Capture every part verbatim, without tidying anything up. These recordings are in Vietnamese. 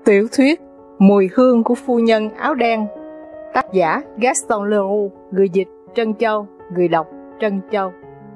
Tiểu thuyết Mùi hương của phu nhân áo đen. Tác giả Gaston Leroux. Người dịch Trân Châu. Người đọc Trân Châu.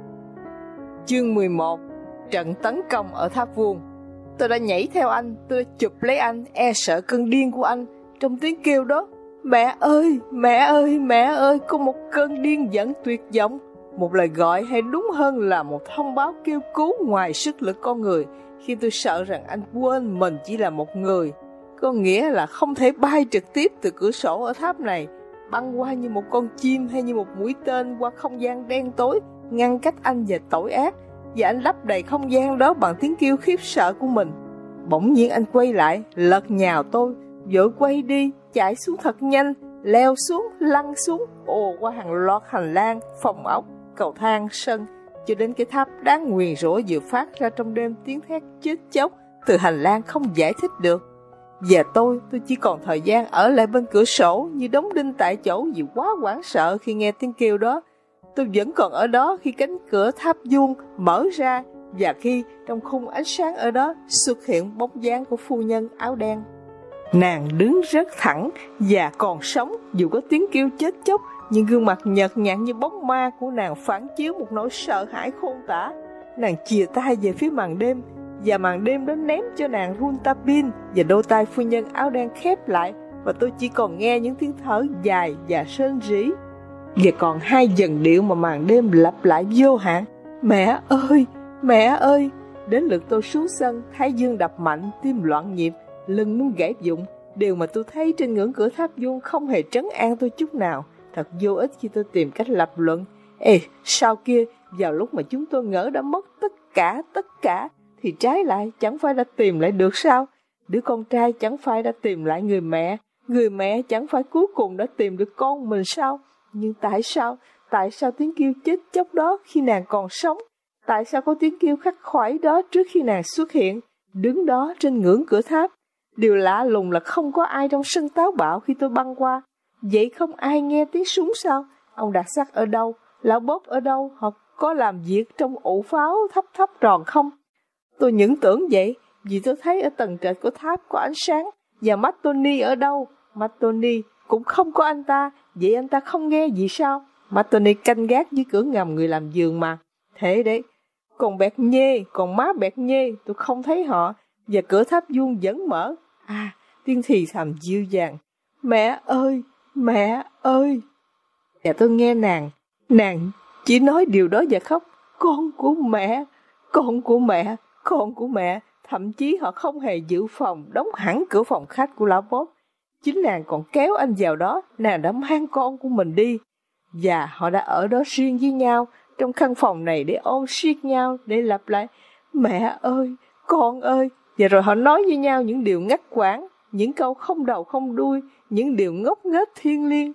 Chương mười một. Trận tấn công ở tháp vuông. Tôi đã nhảy theo anh, tôi đã chụp lấy anh, e sợ cơn điên của anh. Trong tiếng kêu đó, mẹ ơi, mẹ ơi, mẹ ơi, có một cơn điên dẫn tuyệt vọng. Một lời gọi, hay đúng hơn là một thông báo kêu cứu ngoài sức lực con người. Khi tôi sợ rằng anh quên mình chỉ là một người, có nghĩa là không thể bay trực tiếp từ cửa sổ ở tháp này, băng qua như một con chim hay như một mũi tên qua không gian đen tối, ngăn cách anh và tội ác. Và anh lấp đầy không gian đó bằng tiếng kêu khiếp sợ của mình. Bỗng nhiên anh quay lại, lật nhào tôi, vội quay đi, chạy xuống thật nhanh, leo xuống, lăn xuống, ồ qua hàng loạt hành lang, phòng ốc, cầu thang, sân, cho đến cái tháp đáng nguyền rủa vừa phát ra trong đêm tiếng thét chết chóc từ hành lang không giải thích được. Và tôi, tôi chỉ còn thời gian ở lại bên cửa sổ như đóng đinh tại chỗ vì quá hoảng sợ khi nghe tiếng kêu đó. Tôi vẫn còn ở đó khi cánh cửa tháp vuông mở ra và khi trong khung ánh sáng ở đó xuất hiện bóng dáng của phu nhân áo đen. Nàng đứng rất thẳng và còn sống dù có tiếng kêu chết chóc, nhưng gương mặt nhợt nhạt như bóng ma của nàng phản chiếu một nỗi sợ hãi khôn tả. Nàng chìa tay về phía màn đêm, và màn đêm đó ném cho nàng Rontabin, và đôi tay phu nhân áo đen khép lại, và tôi chỉ còn nghe những tiếng thở dài và rên rỉ. Và còn hai dần điệu mà màn đêm lặp lại vô hạn: mẹ ơi, mẹ ơi. Đến lượt tôi xuống sân, thái dương đập mạnh, tim loạn nhịp, lưng muốn gãy vụn. Điều mà tôi thấy trên ngưỡng cửa tháp vuông không hề trấn an tôi chút nào. Thật vô ích khi tôi tìm cách lập luận. Ê, sau kia, vào lúc mà chúng tôi ngỡ đã mất tất cả, tất cả, thì trái lại chẳng phải đã tìm lại được sao? Đứa con trai chẳng phải đã tìm lại người mẹ, người mẹ chẳng phải cuối cùng đã tìm được con mình sao? Nhưng tại sao, tại sao tiếng kêu chết chóc đó khi nàng còn sống? Tại sao có tiếng kêu khắc khoải đó trước khi nàng xuất hiện, đứng đó trên ngưỡng cửa tháp? Điều lạ lùng là không có ai trong sân táo bạo khi tôi băng qua. Vậy không ai nghe tiếng súng sao? Ông Đạt Sắc ở đâu? Lão Bốp ở đâu? Họ có làm việc trong ụ pháo thấp thấp tròn không? Tôi những tưởng vậy, vì tôi thấy ở tầng trệt của tháp có ánh sáng. Và Mattoni ở đâu? Mattoni cũng không có anh ta. Vậy anh ta không nghe gì sao? Mattoni canh gác dưới cửa ngầm người làm giường mà. Thế đấy. Còn Bẹt Nhê, còn má Bẹt Nhê, tôi không thấy họ. Và cửa tháp vuông vẫn mở. À, tiếng thì thầm dịu dàng: mẹ ơi, mẹ ơi. Và tôi nghe nàng, nàng chỉ nói điều đó và khóc: con của mẹ, con của mẹ, con của mẹ. Thậm chí họ không hề dự phòng, đóng hẳn cửa phòng khách của lão Bốp. Chính nàng còn kéo anh vào đó, nàng đã mang con của mình đi. Và họ đã ở đó riêng với nhau, trong căn phòng này để ôm siết nhau, để lặp lại: mẹ ơi, con ơi. Và rồi họ nói với nhau những điều ngắt quãng, những câu không đầu không đuôi, những điều ngốc nghếch thiêng liêng.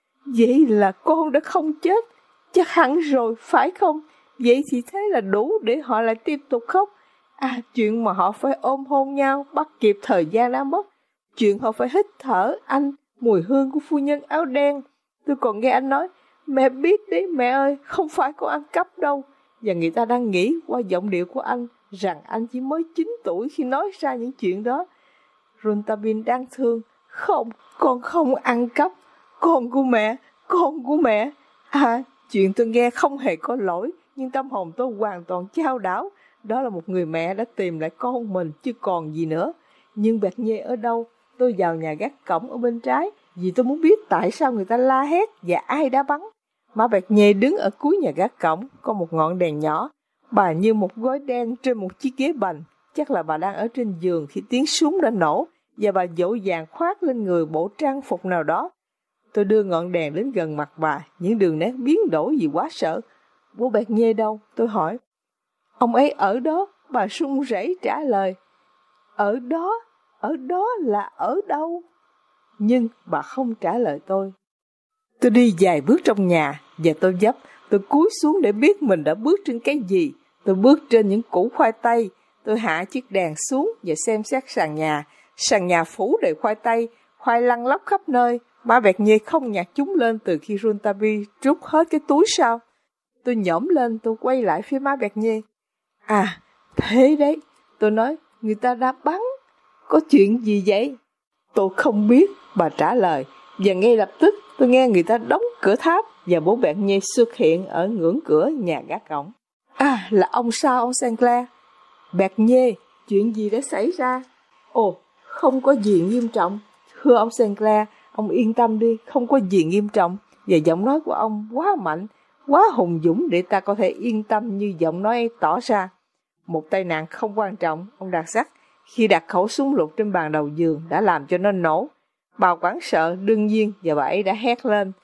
Vậy là con đã không chết, chắc hẳn rồi, phải không? Vậy thì thế là đủ để họ lại tiếp tục khóc. À, chuyện mà họ phải ôm hôn nhau, bắt kịp thời gian đã mất. Chuyện họ phải hít thở anh, mùi hương của phu nhân áo đen. Tôi còn nghe anh nói: mẹ biết đấy mẹ ơi, không phải con ăn cắp đâu. Và người ta đang nghĩ qua giọng điệu của anh rằng anh chỉ mới chín tuổi khi nói ra những chuyện đó. Rontabin đang thương: không, con không ăn cắp. Con của mẹ, con của mẹ. À, chuyện tôi nghe không hề có lỗi, nhưng tâm hồn tôi hoàn toàn chao đảo. Đó là một người mẹ đã tìm lại con mình chứ còn gì nữa. Nhưng Bẹt Nhê ở đâu? Tôi vào nhà gác cổng ở bên trái, vì tôi muốn biết tại sao người ta la hét và ai đã bắn. Má Bẹt Nhê đứng ở cuối nhà gác cổng, có một ngọn đèn nhỏ. Bà như một gói đen trên một chiếc ghế bành. Chắc là bà đang ở trên giường khi tiếng súng đã nổ, và bà dỗ dàng khoác lên người bộ trang phục nào đó. Tôi đưa ngọn đèn đến gần mặt bà, những đường nét biến đổi vì quá sợ. Bố Bẹt Nhê đâu? Tôi hỏi. Ông ấy ở đó, bà run rẩy trả lời. Ở đó? Ở đó là ở đâu? Nhưng bà không trả lời tôi. Tôi đi vài bước trong nhà, và tôi dấp, tôi cúi xuống để biết mình đã bước trên cái gì. Tôi bước trên những củ khoai tây. Tôi hạ chiếc đèn xuống và xem xét sàn nhà. Sàn nhà phủ đầy khoai tây, khoai lăn lóc khắp nơi. Má Bẹt Nhê không nhặt chúng lên từ khi Rontabin rút hết cái túi sao. Tôi nhổm lên, tôi quay lại phía má Bẹt Nhê. À, thế đấy. Tôi nói: người ta đã bắn. Có chuyện gì vậy? Tôi không biết, bà trả lời, và ngay lập tức tôi nghe người ta đóng cửa tháp và bố Bernier xuất hiện ở ngưỡng cửa nhà gác cổng. À, là ông sao ông Sinclair? Bernier, chuyện gì đã xảy ra? Ồ, không có gì nghiêm trọng. Thưa ông Sinclair, ông yên tâm đi, không có gì nghiêm trọng. Và giọng nói của ông quá mạnh, quá hùng dũng để ta có thể yên tâm như giọng nói ấy tỏ ra. Một tai nạn không quan trọng, ông Đặc Sắc, khi đặt khẩu súng lục trên bàn đầu giường đã làm cho nó nổ. Bà quảng sợ đương nhiên và bà ấy đã hét lên.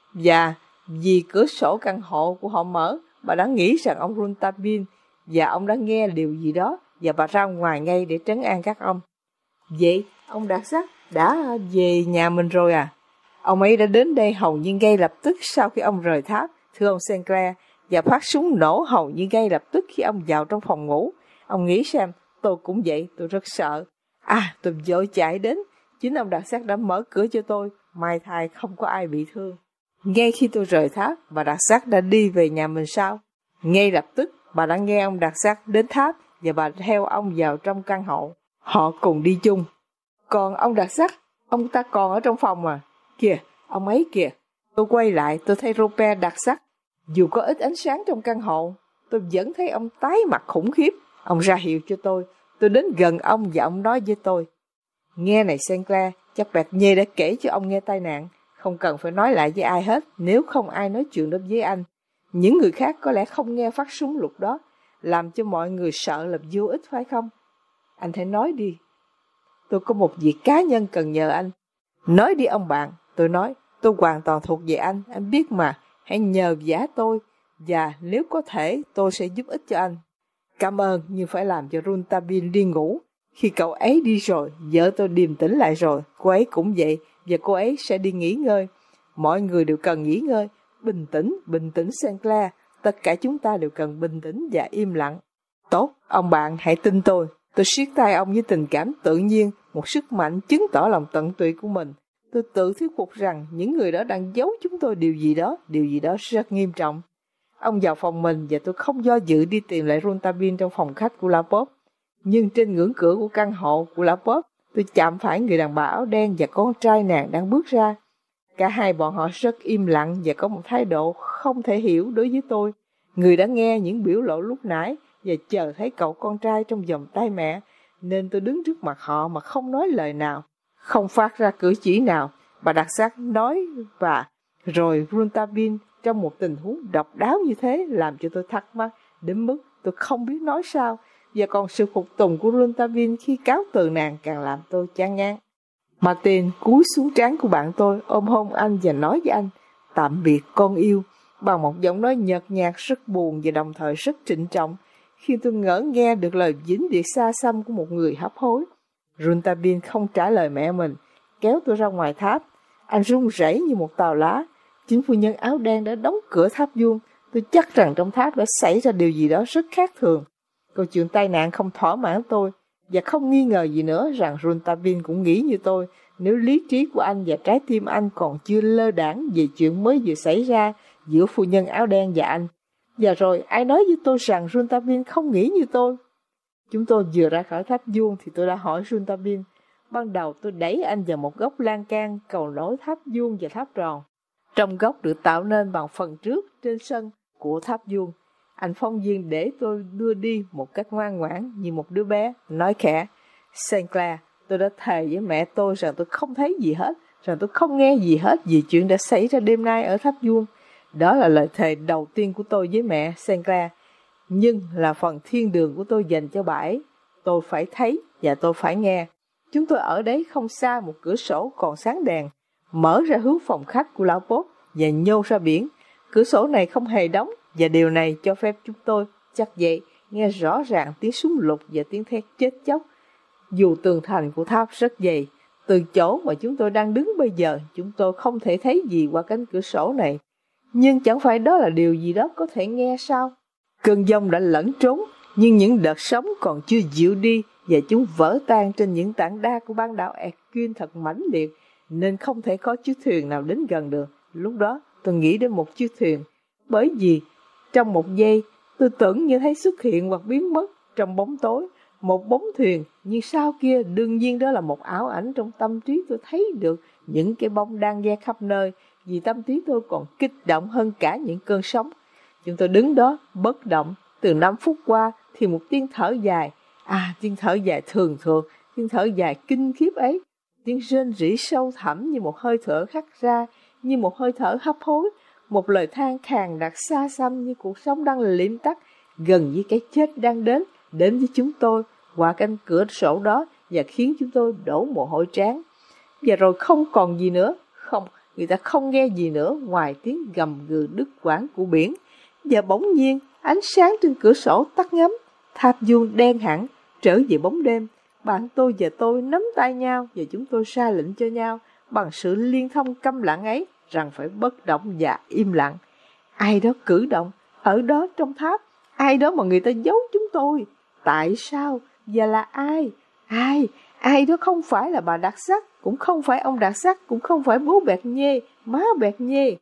Và vì cửa sổ căn hộ của họ mở, bà đã nghĩ rằng ông Rouletabille và ông đã nghe điều gì đó và bà ra ngoài ngay để trấn an các ông. Vậy, ông Đặc Sắc đã về nhà mình rồi à? Ông ấy đã đến đây hầu như ngay lập tức sau khi ông rời tháp, thưa ông Sinclair, và phát súng nổ hầu như ngay lập tức khi ông vào trong phòng ngủ. Ông nghĩ xem, tôi cũng vậy, tôi rất sợ. À, tôi vội chạy đến, chính ông Đặc Sắc đã mở cửa cho tôi, may thay không có ai bị thương. Ngay khi tôi rời tháp, bà Đặc Sắc đã đi về nhà mình sao? Ngay lập tức, bà đã nghe ông Đặc Sắc đến tháp và bà theo ông vào trong căn hộ. Họ cùng đi chung. Còn ông Đặc Sắc, ông ta còn ở trong phòng mà. Kìa, ông ấy kìa. Tôi quay lại, tôi thấy Robert Đặc Sắc. Dù có ít ánh sáng trong căn hộ, tôi vẫn thấy ông tái mặt khủng khiếp. Ông ra hiệu cho tôi. Tôi đến gần ông và ông nói với tôi. Nghe này Sinclair, chắc Bernier đã kể cho ông nghe tai nạn. Không cần phải nói lại với ai hết, nếu không ai nói chuyện đó với anh. Những người khác có lẽ không nghe phát súng lục đó, làm cho mọi người sợ là vô ích phải không? Anh hãy nói đi. Tôi có một việc cá nhân cần nhờ anh. Nói đi ông bạn, tôi nói, tôi hoàn toàn thuộc về anh, anh biết mà, hãy nhờ vả tôi, và nếu có thể tôi sẽ giúp ích cho anh. Cảm ơn, nhưng phải làm cho Rouletabille đi ngủ. Khi cậu ấy đi rồi, vợ tôi điềm tĩnh lại rồi, cô ấy cũng vậy, và cô ấy sẽ đi nghỉ ngơi. Mọi người đều cần nghỉ ngơi, bình tĩnh, bình tĩnh Sinclair, tất cả chúng ta đều cần bình tĩnh và im lặng. Tốt, ông bạn hãy tin tôi. Tôi siết tay ông với tình cảm tự nhiên, một sức mạnh chứng tỏ lòng tận tụy của mình. Tôi tự thuyết phục rằng những người đó đang giấu chúng tôi điều gì đó, điều gì đó rất nghiêm trọng. Ông vào phòng mình và tôi không do dự đi tìm lại Rouletabille trong phòng khách của Laporte. Nhưng trên ngưỡng cửa của căn hộ của Laporte, tôi chạm phải người đàn bà áo đen và con trai nàng đang bước ra. Cả hai bọn họ rất im lặng và có một thái độ không thể hiểu đối với tôi. Người đã nghe những biểu lộ lúc nãy và chờ thấy cậu con trai trong vòng tay mẹ, nên tôi đứng trước mặt họ mà không nói lời nào, không phát ra cử chỉ nào. Bà Đặc Sắc nói và rồi Rouletabille trong một tình huống độc đáo như thế làm cho tôi thắc mắc đến mức tôi không biết nói sao, và còn sự phục tùng của Rouletabille khi cáo từ nàng càng làm tôi chán ngán. Martin cúi xuống trán của bạn tôi, ôm hôn anh và nói với anh, tạm biệt con yêu, bằng một giọng nói nhợt nhạt rất buồn và đồng thời rất trịnh trọng. Khi tôi ngỡ nghe được lời vĩnh biệt xa xăm của một người hấp hối, Rouletabille không trả lời mẹ mình, kéo tôi ra ngoài tháp. Anh run rẩy như một tàu lá. Chính phu nhân áo đen đã đóng cửa tháp vuông. Tôi chắc rằng trong tháp đã xảy ra điều gì đó rất khác thường. Câu chuyện tai nạn không thỏa mãn tôi, và không nghi ngờ gì nữa rằng Rouletabille cũng nghĩ như tôi. Nếu lý trí của anh và trái tim anh còn chưa lơ đãng về chuyện mới vừa xảy ra giữa phu nhân áo đen và anh. Và rồi ai nói với tôi rằng Rouletabille không nghĩ như tôi? Chúng tôi vừa ra khỏi tháp vuông thì tôi đã hỏi Rouletabille. Ban đầu tôi đẩy anh vào một góc lan can cầu nối tháp vuông và tháp tròn. Trong góc được tạo nên bằng phần trước trên sân của tháp vuông, anh phóng viên để tôi đưa đi một cách ngoan ngoãn như một đứa bé, nói khẽ, Sinclair, tôi đã thề với mẹ tôi rằng tôi không thấy gì hết, rằng tôi không nghe gì hết về chuyện đã xảy ra đêm nay ở tháp vuông. Đó là lời thề đầu tiên của tôi với mẹ Sinclair, nhưng là phần thiên đường của tôi dành cho bà ấy. Tôi phải thấy và tôi phải nghe. Chúng tôi ở đấy không xa một cửa sổ còn sáng đèn, mở ra hướng phòng khách của Laporte và nhô ra biển. Cửa sổ này không hề đóng, và điều này cho phép chúng tôi, chắc vậy, nghe rõ ràng tiếng súng lục và tiếng thét chết chóc. Dù tường thành của tháp rất dày, từ chỗ mà chúng tôi đang đứng bây giờ, chúng tôi không thể thấy gì qua cánh cửa sổ này. Nhưng chẳng phải đó là điều gì đó có thể nghe sao? Cơn giông đã lẫn trốn, nhưng những đợt sóng còn chưa dịu đi, và chúng vỡ tan trên những tảng đá của bán đảo Hercule thật mãnh liệt, nên không thể có chiếc thuyền nào đến gần được. Lúc đó tôi nghĩ đến một chiếc thuyền, bởi vì trong một giây tôi tưởng như thấy xuất hiện hoặc biến mất trong bóng tối, một bóng thuyền, nhưng sau kia đương nhiên đó là một ảo ảnh. Trong tâm trí tôi thấy được những cái bóng đang ve khắp nơi, vì tâm trí tôi còn kích động hơn cả những cơn sóng. Chúng tôi đứng đó bất động. Từ năm phút qua thì một tiếng thở dài, à tiếng thở dài thường thường, tiếng thở dài kinh khiếp ấy, tiếng rên rỉ sâu thẳm như một hơi thở khắc ra, như một hơi thở hấp hối, một lời than khàn đặc xa xăm như cuộc sống đang liệm tắt, gần như cái chết đang đến, đến với chúng tôi qua cánh cửa sổ đó và khiến chúng tôi đổ mồ hôi trán. Và rồi không còn gì nữa, không, người ta không nghe gì nữa ngoài tiếng gầm gừ đứt quãng của biển. Và bỗng nhiên, ánh sáng trên cửa sổ tắt ngấm, tháp vuông đen hẳn, trở về bóng đêm. Bạn tôi và tôi nắm tay nhau và chúng tôi ra lệnh cho nhau bằng sự liên thông câm lặng ấy rằng phải bất động và im lặng. Ai đó cử động, ở đó trong tháp, ai đó mà người ta giấu chúng tôi. Tại sao? Và là ai? Ai? Ai đó không phải là bà Đặc Sắc, cũng không phải ông Đặc Sắc, cũng không phải bố Bẹt Nhê, má Bẹt Nhê.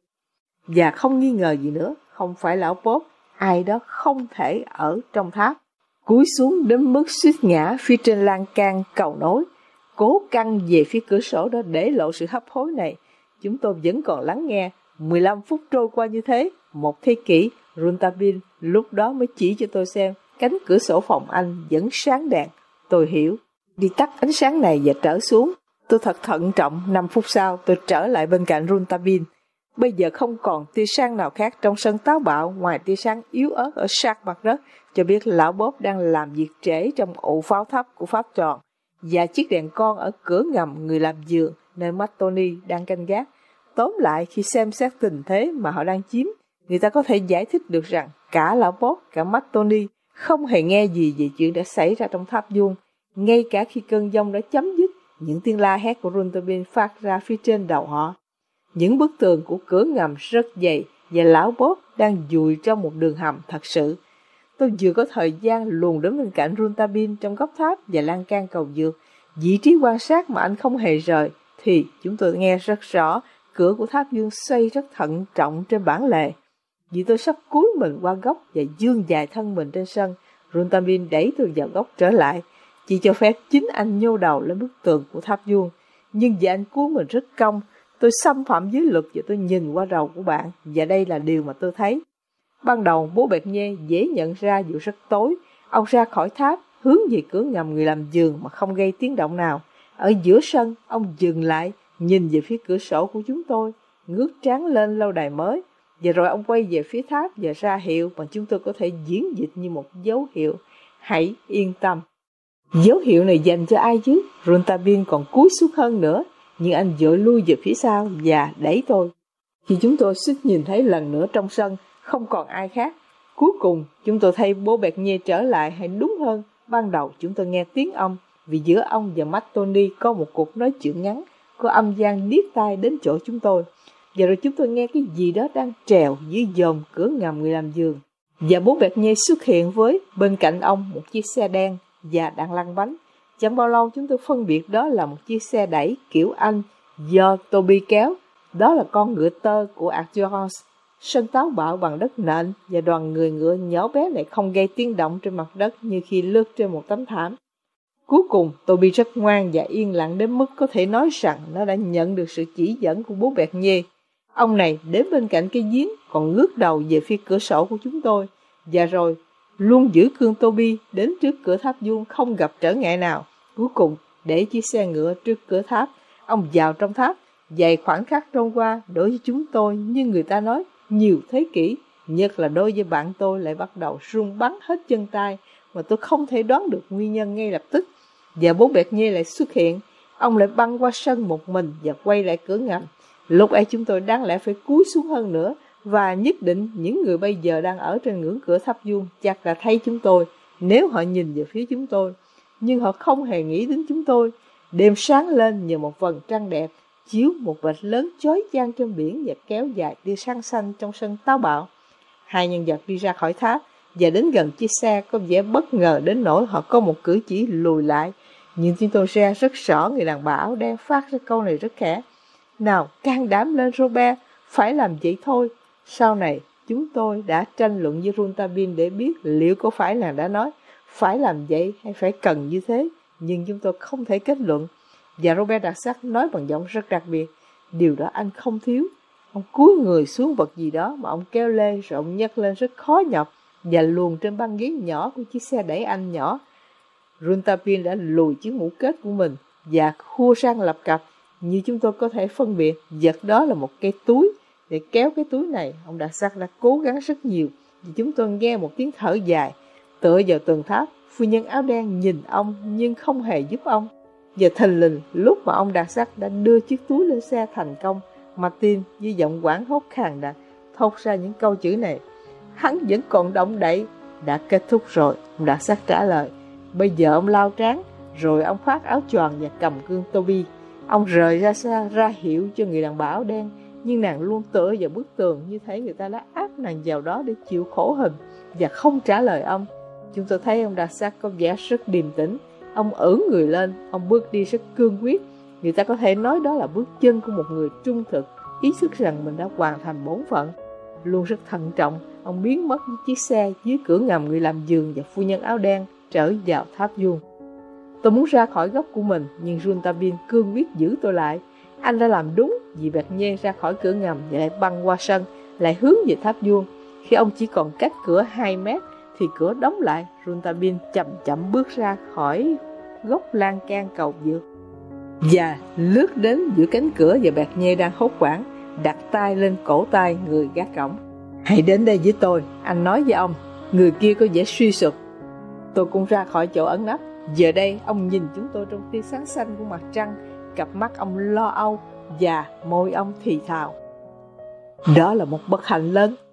Và không nghi ngờ gì nữa, không phải lão Pop, ai đó không thể ở trong tháp. Cúi xuống đến mức suýt ngã phía trên lan can cầu nối, cố căng về phía cửa sổ đó để lộ sự hấp hối này. Chúng tôi vẫn còn lắng nghe. mười lăm phút trôi qua như thế, một thế kỷ, Rontabin lúc đó mới chỉ cho tôi xem cánh cửa sổ phòng anh vẫn sáng đèn. Tôi hiểu. Đi tắt ánh sáng này và trở xuống. Tôi thật thận trọng. Năm phút sau tôi trở lại bên cạnh Rontabin. Bây giờ không còn tia sáng nào khác trong sân táo bạo ngoài tia sáng yếu ớt ở sát mặt đất, cho biết lão Bob đang làm việc trễ trong ụ pháo thấp của pháp tròn, và chiếc đèn con ở cửa ngầm người làm giường nơi Mattoni đang canh gác. Tóm lại, khi xem xét tình thế mà họ đang chiếm, người ta có thể giải thích được rằng cả lão Bob, cả Mattoni không hề nghe gì về chuyện đã xảy ra trong tháp vuông. Ngay cả khi cơn giông đã chấm dứt, những tiếng la hét của Rontabin phát ra phía trên đầu họ. Những bức tường của cửa ngầm rất dày và lão Bob đang dùi trong một đường hầm thật sự. Tôi vừa có thời gian luồn đến bên cạnh Rontabin trong góc tháp và lan can cầu vượt, vị trí quan sát mà anh không hề rời, thì chúng tôi nghe rất rõ cửa của tháp vuông xoay rất thận trọng trên bản lề. Vì tôi sắp cúi mình qua góc và vươn dài thân mình trên sân, Rontabin đẩy tôi vào góc trở lại, chỉ cho phép chính anh nhô đầu lên bức tường của tháp vuông. Nhưng vì anh cúi mình rất cong, tôi xâm phạm giới luật và tôi nhìn qua đầu của bạn, và đây là điều mà tôi thấy. Ban đầu bố Bẹt Nhê dễ nhận ra dù rất tối, ông ra khỏi tháp, hướng về cửa ngầm người làm giường mà không gây tiếng động nào. Ở giữa sân, ông dừng lại, nhìn về phía cửa sổ của chúng tôi, ngước trán lên lâu đài mới, và rồi ông quay về phía tháp và ra hiệu mà chúng tôi có thể diễn dịch như một dấu hiệu. Hãy yên tâm. Dấu hiệu này dành cho ai chứ? Rontabin còn cúi xuống hơn nữa, nhưng anh vội lui về phía sau và đẩy tôi. Khi chúng tôi suýt nhìn thấy lần nữa trong sân, không còn ai khác. Cuối cùng, chúng tôi thấy bố Bẹt Nhê trở lại, hay đúng hơn, ban đầu chúng tôi nghe tiếng ông, vì giữa ông và Mattoni có một cuộc nói chuyện ngắn, có âm gian điếc tai đến chỗ chúng tôi. Và rồi chúng tôi nghe cái gì đó đang trèo dưới dòm cửa ngầm người làm giường. Và bố Bẹt Nhê xuất hiện với bên cạnh ông một chiếc xe đen và đang lăn bánh. Chẳng bao lâu chúng tôi phân biệt đó là một chiếc xe đẩy kiểu Anh do Toby kéo. Đó là con ngựa tơ của Arthurance. Sân táo bạo bằng đất nện và đoàn người ngựa nhỏ bé này không gây tiếng động trên mặt đất như khi lướt trên một tấm thảm. Cuối cùng, Toby rất ngoan và yên lặng đến mức có thể nói rằng nó đã nhận được sự chỉ dẫn của bố Bẹt Nhê. Ông này đến bên cạnh cái giếng, còn ngước đầu về phía cửa sổ của chúng tôi. Và rồi, luôn giữ cương Toby đến trước cửa tháp vuông không gặp trở ngại nào. Cuối cùng, để chiếc xe ngựa trước cửa tháp, ông vào trong tháp. Vài khoảnh khắc trôi qua, đối với chúng tôi, như người ta nói, nhiều thế kỷ, nhất là đối với bạn tôi lại bắt đầu run bắn hết chân tay, mà tôi không thể đoán được nguyên nhân ngay lập tức. Và bố Bẹt Nhê lại xuất hiện, ông lại băng qua sân một mình và quay lại cửa ngầm. Lúc ấy chúng tôi đáng lẽ phải cúi xuống hơn nữa, và nhất định những người bây giờ đang ở trên ngưỡng cửa tháp vuông chắc là thấy chúng tôi nếu họ nhìn về phía chúng tôi. Nhưng họ không hề nghĩ đến chúng tôi. Đêm sáng lên nhờ một vầng trăng đẹp, chiếu một vệt lớn chói chang trên biển và kéo dài tia sáng xanh trong sân táo bạo. Hai nhân vật đi ra khỏi tháp và đến gần chiếc xe có vẻ bất ngờ đến nỗi họ có một cử chỉ lùi lại. Nhưng chúng tôi ra rất rõ người đàn bà áo đen phát ra câu này rất khẽ. Nào, can đảm lên Robert, phải làm vậy thôi. Sau này, chúng tôi đã tranh luận với Rontabin để biết liệu có phải nàng đã nói phải làm vậy hay phải cần như thế, nhưng chúng tôi không thể kết luận. Và Robert Darzac nói bằng giọng rất đặc biệt, điều đó anh không thiếu. Ông cúi người xuống vật gì đó mà ông kéo lê, rồi ông nhấc lên rất khó nhọc và luồn trên băng ghế nhỏ của chiếc xe đẩy anh nhỏ. Rontabille đã lùi chiếc mũ kết của mình và khua sang lập cập. Như chúng tôi có thể phân biệt, vật đó là một cái túi. Để kéo cái túi này, ông Darzac đã cố gắng rất nhiều. Vì chúng tôi nghe một tiếng thở dài. Tựa vào tường tháp, phu nhân áo đen nhìn ông nhưng không hề giúp ông. Và thình lình, lúc mà ông Darzac đã đưa chiếc túi lên xe thành công, Martin với giọng quảng hốt khàn đặc thốt ra những câu chữ này: hắn vẫn còn động đậy. Đã kết thúc rồi, ông Darzac trả lời. Bây giờ ông lau trán, rồi ông khoác áo choàng và cầm gương Toby. Ông rời ra xa ra hiệu cho người đàn bà áo đen, nhưng nàng luôn tựa vào bức tường, như thể người ta đã áp nàng vào đó để chịu khổ hình, và không trả lời ông. Chúng tôi thấy ông Darzac có vẻ rất điềm tĩnh. Ông ưỡn người lên, ông bước đi rất cương quyết. Người ta có thể nói đó là bước chân của một người trung thực, ý thức rằng mình đã hoàn thành bổn phận. Luôn rất thận trọng, ông biến mất với chiếc xe dưới cửa ngầm người làm giường và phu nhân áo đen, trở vào tháp vuông. Tôi muốn ra khỏi góc của mình, nhưng Rontabille cương quyết giữ tôi lại. Anh đã làm đúng, vì Bernier ra khỏi cửa ngầm và lại băng qua sân, lại hướng về tháp vuông. Khi ông chỉ còn cách cửa hai mét, thì cửa đóng lại. Rontabille chậm chậm bước ra khỏi góc lan can cầu vượt và lướt đến giữa cánh cửa, và Bernier đang hốt hoảng đặt tay lên cổ tay người gác cổng. Hãy đến đây với tôi, anh nói với ông. Người kia có vẻ suy sụp. Tôi cũng ra khỏi chỗ ẩn nấp. Giờ đây ông nhìn chúng tôi trong tia sáng xanh của mặt trăng. Cặp mắt ông lo âu và môi ông thì thào: đó là một bất hạnh lớn.